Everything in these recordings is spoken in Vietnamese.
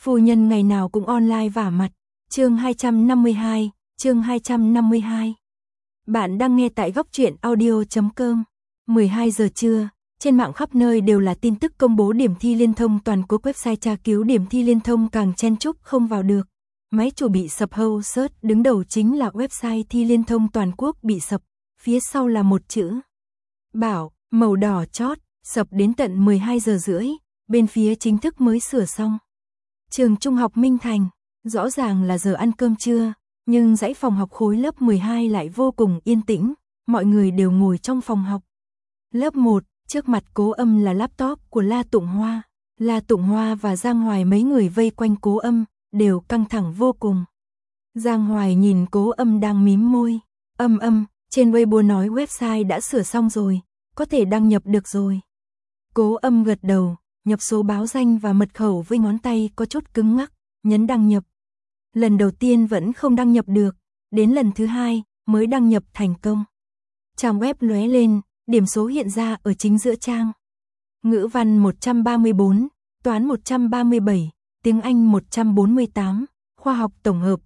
Phu nhân ngày nào cũng online vả mặt. Chương 252, chương 252. Bạn đang nghe tại góc truyện audio.com. 12 giờ trưa, trên mạng khắp nơi đều là tin tức công bố điểm thi liên thông toàn quốc. Website tra cứu điểm thi liên thông càng chen chúc không vào được. Máy chủ bị sập hâu search, đứng đầu chính là website thi liên thông toàn quốc bị sập, phía sau là một chữ Bảo, màu đỏ chót, sập đến tận 12 giờ rưỡi, bên phía chính thức mới sửa xong. Trường Trung học Minh Thành, rõ ràng là giờ ăn cơm trưa, nhưng dãy phòng học khối lớp 12 lại vô cùng yên tĩnh, mọi người đều ngồi trong phòng học. Lớp 1, trước mặt Cố Âm là laptop của La Tụng Hoa. La Tụng Hoa và Giang Hoài mấy người vây quanh Cố Âm, đều căng thẳng vô cùng. Giang Hoài nhìn Cố Âm đang mím môi. Âm, trên Weibo nói website đã sửa xong rồi, có thể đăng nhập được rồi. Cố Âm gật đầu, nhập số báo danh và mật khẩu với ngón tay có chút cứng ngắc, nhấn đăng nhập. Lần đầu tiên vẫn không đăng nhập được, đến lần thứ hai mới đăng nhập thành công. Trang web lóe lên, điểm số hiện ra ở chính giữa trang. Ngữ văn 134, toán 137, tiếng Anh 148, khoa học tổng hợp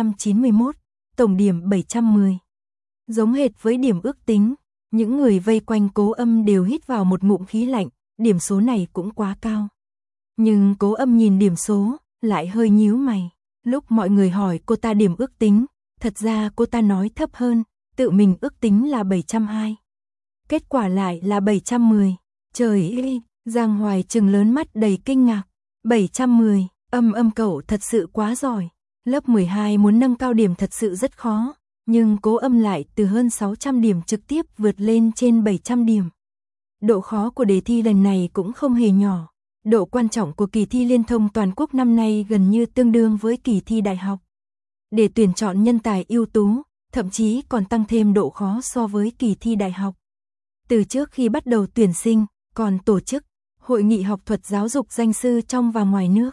291, tổng điểm 710. Giống hệt với điểm ước tính, những người vây quanh Cố Âm đều hít vào một ngụm khí lạnh, điểm số này cũng quá cao. Nhưng Cố Âm nhìn điểm số, lại hơi nhíu mày. Lúc mọi người hỏi cô ta điểm ước tính, thật ra cô ta nói thấp hơn, tự mình ước tính là 720. Kết quả lại là 710. Trời ơi, Giang Hoài trừng lớn mắt đầy kinh ngạc. 710, Âm cậu thật sự quá giỏi. Lớp 12 muốn nâng cao điểm thật sự rất khó, nhưng Cố Âm lại từ hơn 600 điểm trực tiếp vượt lên trên 700 điểm. Độ khó của đề thi lần này cũng không hề nhỏ. Độ quan trọng của kỳ thi liên thông toàn quốc năm nay gần như tương đương với kỳ thi đại học. Để tuyển chọn nhân tài ưu tú, thậm chí còn tăng thêm độ khó so với kỳ thi đại học. Từ trước khi bắt đầu tuyển sinh, còn tổ chức hội nghị học thuật giáo dục danh sư trong và ngoài nước.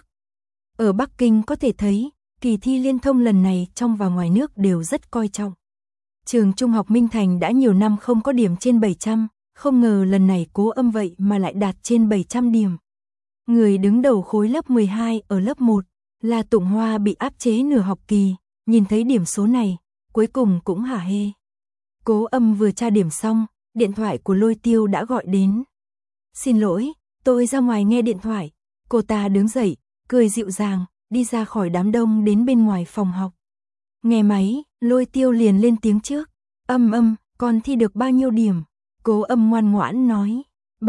Ở Bắc Kinh có thể thấy, kỳ thi liên thông lần này trong và ngoài nước đều rất coi trọng. Trường Trung học Minh Thành đã nhiều năm không có điểm trên 700, không ngờ lần này Cố Âm vậy mà lại đạt trên 700 điểm. Người đứng đầu khối lớp 12 ở lớp 1, La Tụng Hoa bị áp chế nửa học kỳ, nhìn thấy điểm số này, cuối cùng cũng hả hê. Cố Âm vừa tra điểm xong, điện thoại của Lôi Tiêu đã gọi đến. Xin lỗi, tôi ra ngoài nghe điện thoại. Cô ta đứng dậy, cười dịu dàng, đi ra khỏi đám đông đến bên ngoài phòng học. Nghe máy, Lôi Tiêu liền lên tiếng trước. Âm, con thi được bao nhiêu điểm? Cố Âm ngoan ngoãn nói.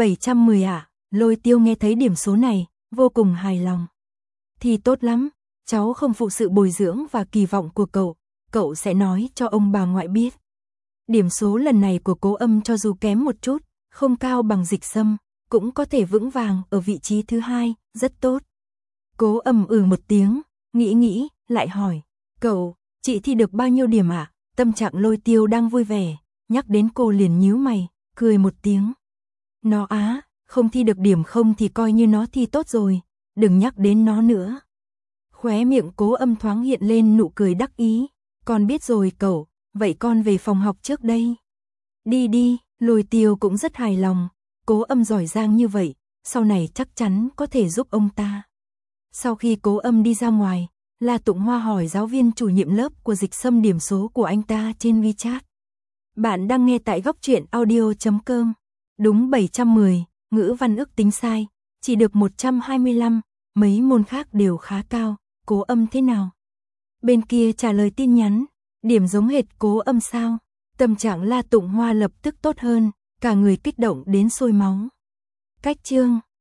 710 ạ. Lôi Tiêu nghe thấy điểm số này, vô cùng hài lòng. Thì tốt lắm, cháu không phụ sự bồi dưỡng và kỳ vọng của cậu sẽ nói cho ông bà ngoại biết. Điểm số lần này của Cố Âm cho dù kém một chút, không cao bằng Dịch Sâm, cũng có thể vững vàng ở vị trí thứ 2, rất tốt. Cố Âm một tiếng, nghĩ, lại hỏi, chị thi được bao nhiêu điểm ạ? Tâm trạng Lôi Tiêu đang vui vẻ, nhắc đến cô liền nhíu mày, cười một tiếng. Nó không thi được điểm không thì coi như nó thi tốt rồi, đừng nhắc đến nó nữa. Khóe miệng Cố Âm thoáng hiện lên nụ cười đắc ý. Con biết rồi cậu, vậy con về phòng học trước đây. Đi, Lôi Tiêu cũng rất hài lòng. Cố Âm giỏi giang như vậy, sau này chắc chắn có thể giúp ông ta. Sau khi Cố Âm đi ra ngoài, La Tụng Hoa hỏi giáo viên chủ nhiệm lớp của Dịch Sâm điểm số của anh ta trên WeChat. Bạn đang nghe tại góc truyện audio.com. Đúng 710, ngữ văn ước tính sai, chỉ được 125, mấy môn khác đều khá cao. Cố Âm thế nào? Bên kia trả lời tin nhắn, điểm giống hệt Cố Âm sao? Tâm trạng La Tụng Hoa lập tức tốt hơn, cả người kích động đến sôi máu. Cách chương